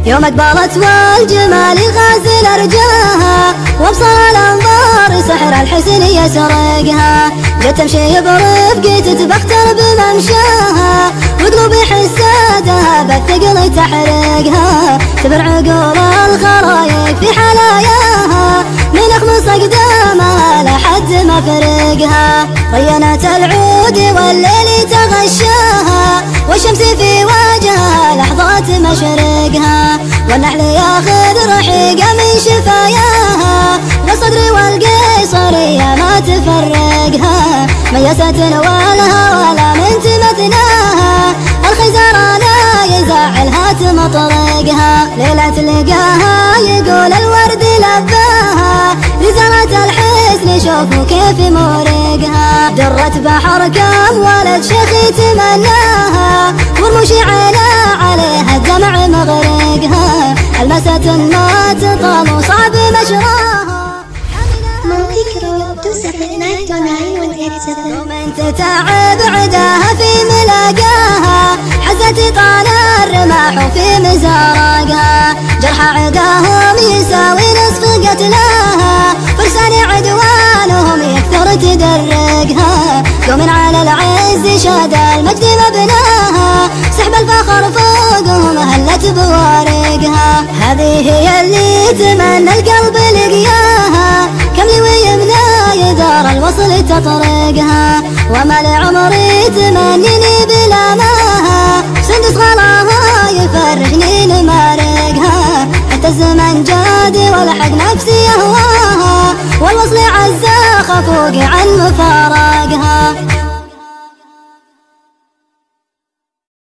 يوم أقبلت والجمال الغازل أرجاها، وابصر الأنظار سحر الحسن يسرقها. جت تمشي برفقي تتبختر بممشاها، وقلوبي حسادها بالثقل تحرقها. تبر عقول الخرايق في حلاياها، من أخمص أقدامها لحد ما فرقها. طينت العود والليل تغشاها، والشمس في وجهها لحظات مشرقها. والنحل ياخذ رحيقه من شفاياها، والصدر والقيصرية ما تفرقها. ميست والهوى لا من تمثلاها، الخيزر لا يزعلها تمطرقها. ليلة لقاها يقول الورد لباها، رسالة الحسن شوفوا كيف مورقها. درت بحر كم ولد شيخ تمناها، ورموشي عليها الدمع مغرقها. المست ما تطال وصعب مجراها. يوم تتعب عداها في ملاقاها، حزت طال الرماح في مزارقها. جرح عداهم يساوي نصف قتلاها، فرسان عدوانهم يكثر تدرقها. يوم على العز شاد المجد مبناها، سحب الفخر فوقهم هلت بوارقها. هذه هي اللي تمنى القلب لقياها، كم لي ويمنى يدار الوصل تطرقها. وما لعمري تمنيني بلا ماها، سندس غلاها يفرحني لمارقها. حتى الزمن جاد والحق نفسي يهواها، والوصل عزا خفوقي عن مفارقها.